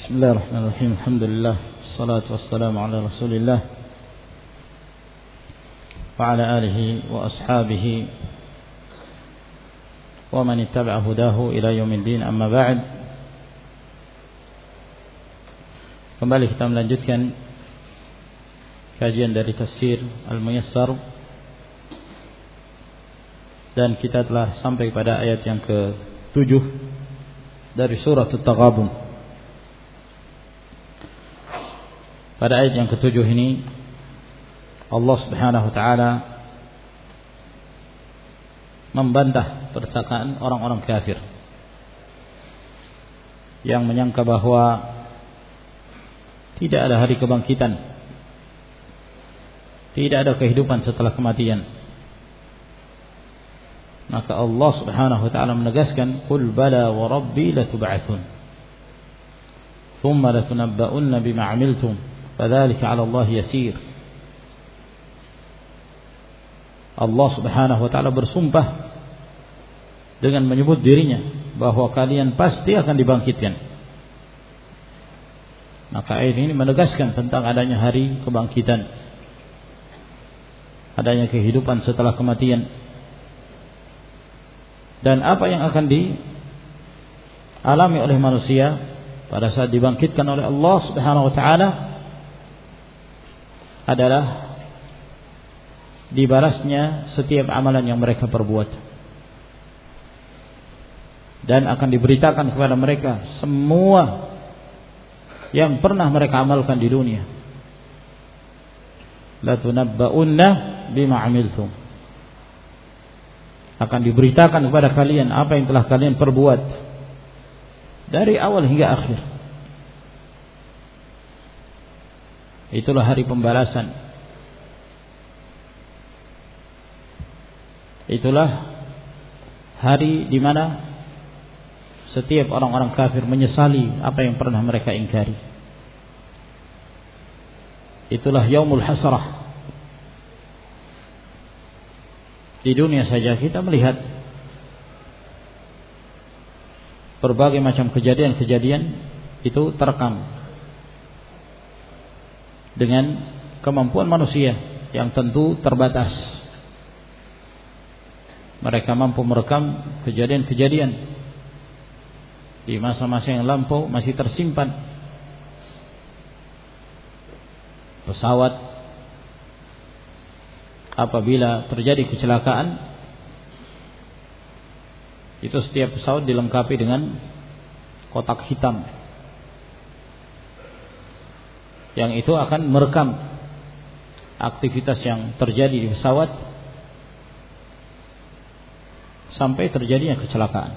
Bismillahirrahmanirrahim. Alhamdulillah, wassalatu wassalamu ala Rasulillah wa ala alihi wa ashabihi wa man ittaba'a hudahu ila yaumiddin, amma ba'd. Kembali kita melanjutkan kajian dari tafsir Al-Muyassar, dan kita telah sampai pada ayat yang ke-7 dari surah At-Taghabun. Pada ayat yang ke-7 ini Allah Subhanahu wa taala membantah perkataan orang-orang kafir yang menyangka bahwa tidak ada hari kebangkitan, tidak ada kehidupan setelah kematian. Maka Allah Subhanahu wa taala menegaskan, "Qul bala wa rabbi latub'atsun thumma latunabba'unna bima 'amiltum fadzalika 'ala Allah yasir." Allah Subhanahu wa taala bersumpah dengan menyebut dirinya bahwa kalian pasti akan dibangkitkan. Maka ayat ini menegaskan tentang adanya hari kebangkitan, adanya kehidupan setelah kematian, dan apa yang akan dialami oleh manusia pada saat dibangkitkan oleh Allah Subhanahu wa taala adalah dibalasnya setiap amalan yang mereka perbuat, dan akan diberitakan kepada mereka semua yang pernah mereka amalkan di dunia. La tunabba'unna bima 'amiltum, akan diberitakan kepada kalian apa yang telah kalian perbuat dari awal hingga akhir. Itulah hari pembalasan. Itulah hari di mana setiap orang-orang kafir menyesali apa yang pernah mereka ingkari. Itulah yaumul hasrah. Di dunia saja kita melihat berbagai macam kejadian-kejadian itu terekam dengan kemampuan manusia yang tentu terbatas. Mereka mampu merekam kejadian-kejadian di masa-masa yang lampau masih tersimpan. Pesawat apabila terjadi kecelakaan, itu setiap pesawat dilengkapi dengan kotak hitam yang itu akan merekam aktivitas yang terjadi di pesawat sampai terjadinya kecelakaan.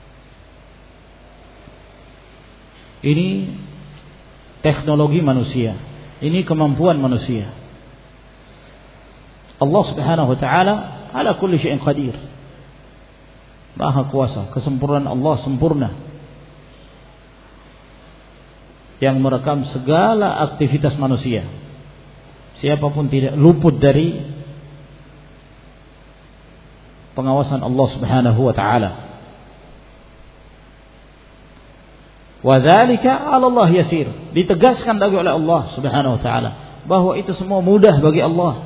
Ini teknologi manusia, ini kemampuan manusia. Allah Subhanahu wa taala ala kulli syai'in qadir. Maha kuasa, kesempurnaan Allah sempurna, yang merekam segala aktivitas manusia. Siapapun tidak luput dari pengawasan Allah Subhanahu wa taala. Wa dzalika 'ala Allah yasir. Ditegaskan lagi oleh Allah Subhanahu wa taala bahwa itu semua mudah bagi Allah.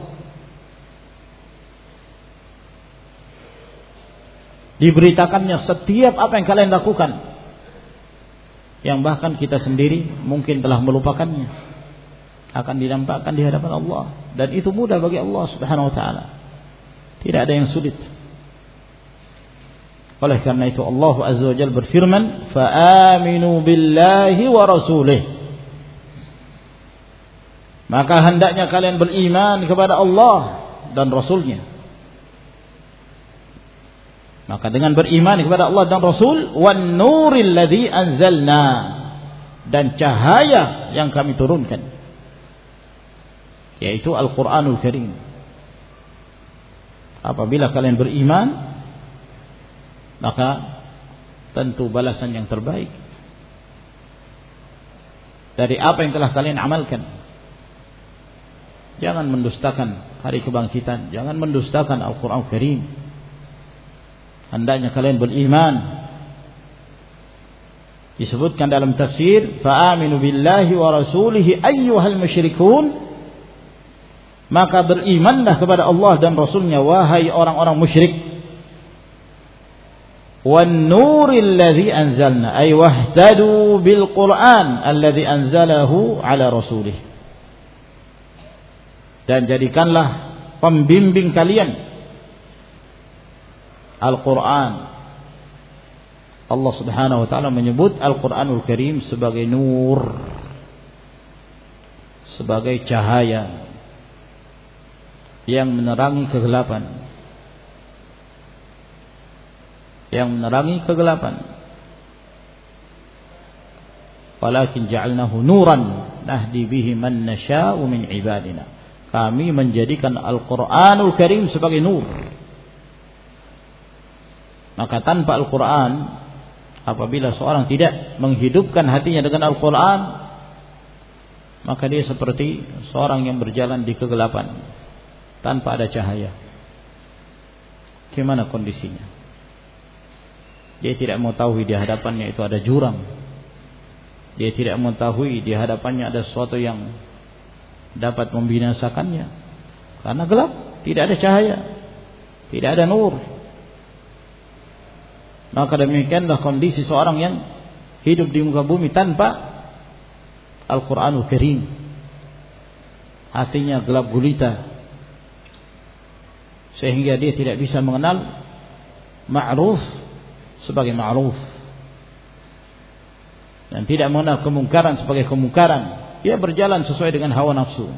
Diberitakannya setiap apa yang kalian lakukan, yang bahkan kita sendiri mungkin telah melupakannya, akan dinampakkan di hadapan Allah, dan itu mudah bagi Allah Subhanahu wa taala. Tidak ada yang sulit. Oleh karena itu Allah Azza wa Jalla berfirman, "Fa aminu billahi wa rasulih." Maka hendaknya kalian beriman kepada Allah dan Rasulnya. Maka dengan beriman kepada Allah dan Rasul, wan nuril ladzi anzalna, dan cahaya yang kami turunkan, yaitu Al-Qur'anul Karim. Apabila kalian beriman, maka tentu balasan yang terbaik dari apa yang telah kalian amalkan. Jangan mendustakan hari kebangkitan, jangan mendustakan Al-Qur'anul Karim. Hendaknya kalian beriman Disebutkan dalam tafsir, fa'aminu billahi wa rasulihi ayyuhal musyrikun, maka berimanlah kepada Allah dan Rasulnya wahai orang-orang musyrik. Wan nuril ladzi anzalna, ay wahtadu bil Qur'an alladzi anzalahu ala rasulih. Dan jadikanlah pembimbing kalian Al-Qur'an. Allah Subhanahu wa taala menyebut Al-Qur'anul Karim sebagai nur, sebagai cahaya yang menerangi kegelapan. Yang menerangi kegelapan. Walakin ja'alnahu nuran nahdi bihi man nasha'u min ibadina. Kami menjadikan Al-Qur'anul Karim sebagai nur. Maka tanpa Al-Qur'an, apabila seorang tidak menghidupkan hatinya dengan Al-Quran, maka dia seperti seorang yang berjalan di kegelapan tanpa ada cahaya. Gimana kondisinya? Dia tidak mengetahui di hadapannya itu ada jurang. Dia tidak mengetahui di hadapannya ada sesuatu yang dapat membinasakannya. Karena gelap, tidak ada cahaya, tidak ada nur. Maka demikianlah kondisi seorang yang hidup di muka bumi tanpa Al-Quranul Karim. Hatinya gelap gulita, sehingga dia tidak bisa mengenal ma'ruf sebagai ma'ruf, dan tidak mengenal kemungkaran sebagai kemungkaran. Dia berjalan sesuai dengan hawa nafsu.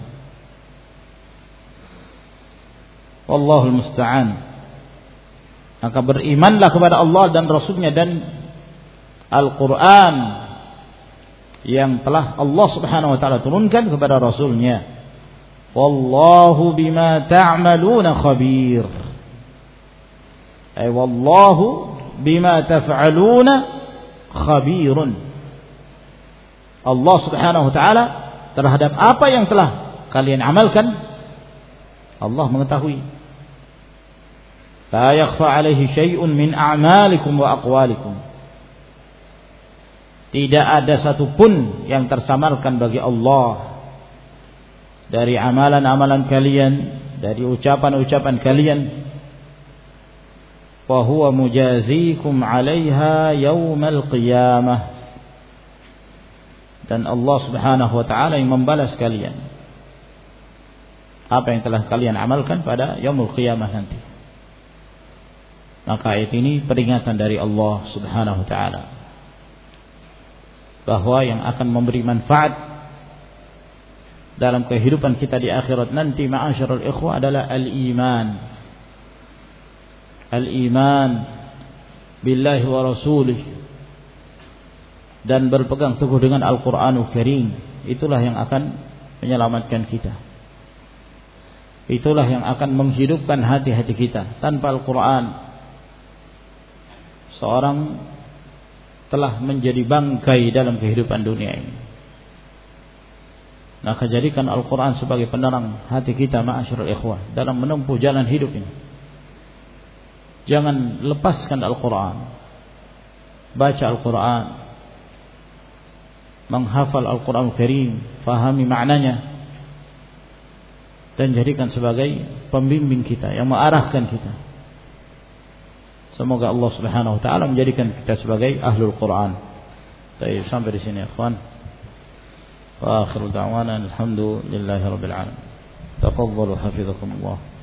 Wallahul musta'an. Maka berimanlah kepada Allah dan Rasulnya dan Al-Quran yang telah Allah Subhanahu wa ta'ala turunkan kepada Rasulnya. Wallahu bima ta'maluna khabir. Ay wallahu bima taf'aluna khabirun. Allah Subhanahu wa ta'ala terhadap apa yang telah kalian amalkan, Allah mengetahui. La yakhfa alaihi syai'un min a'malikum wa aqwalikum. Tidak ada satupun yang tersamarkan bagi Allah dari amalan-amalan kalian, dari ucapan-ucapan kalian. Wa huwa mujazikum 'alaiha yaumal qiyamah. Dan Allah Subhanahu wa ta'ala yang membalas kalian apa yang telah kalian amalkan pada yaumul qiyamah nanti. Maka ayat ini peringatan dari Allah Subhanahu wa ta'ala bahwa yang akan memberi manfaat dalam kehidupan kita di akhirat nanti, ma'asyiral ikhwah, adalah al-iman. Al-iman billahi wa rasulih, dan berpegang teguh dengan Al-Qur'anul Karim. Itulah yang akan menyelamatkan kita. Itulah yang akan menghidupkan hati-hati kita. Tanpa Al-Qur'an, seorang telah menjadi bangkai dalam kehidupan dunia ini. Maka jadikan Al-Quran sebagai penerang hati kita, ma'asyiral ikhwah, dalam menempuh jalan hidup ini. Jangan lepaskan Al-Quran. Baca Al-Quran, menghafal Al-Quran Karim, fahami maknanya, dan jadikan sebagai pembimbing kita, yang mengarahkan kita. Semoga Allah Subhanahu wa ta'ala menjadikan kita sebagai ahlul Quran. Baik, sampai di sini, ikhwan. Wa akhiru da'wana alhamdulillahi rabbil alamin. Tafadhalu hafizakumullah.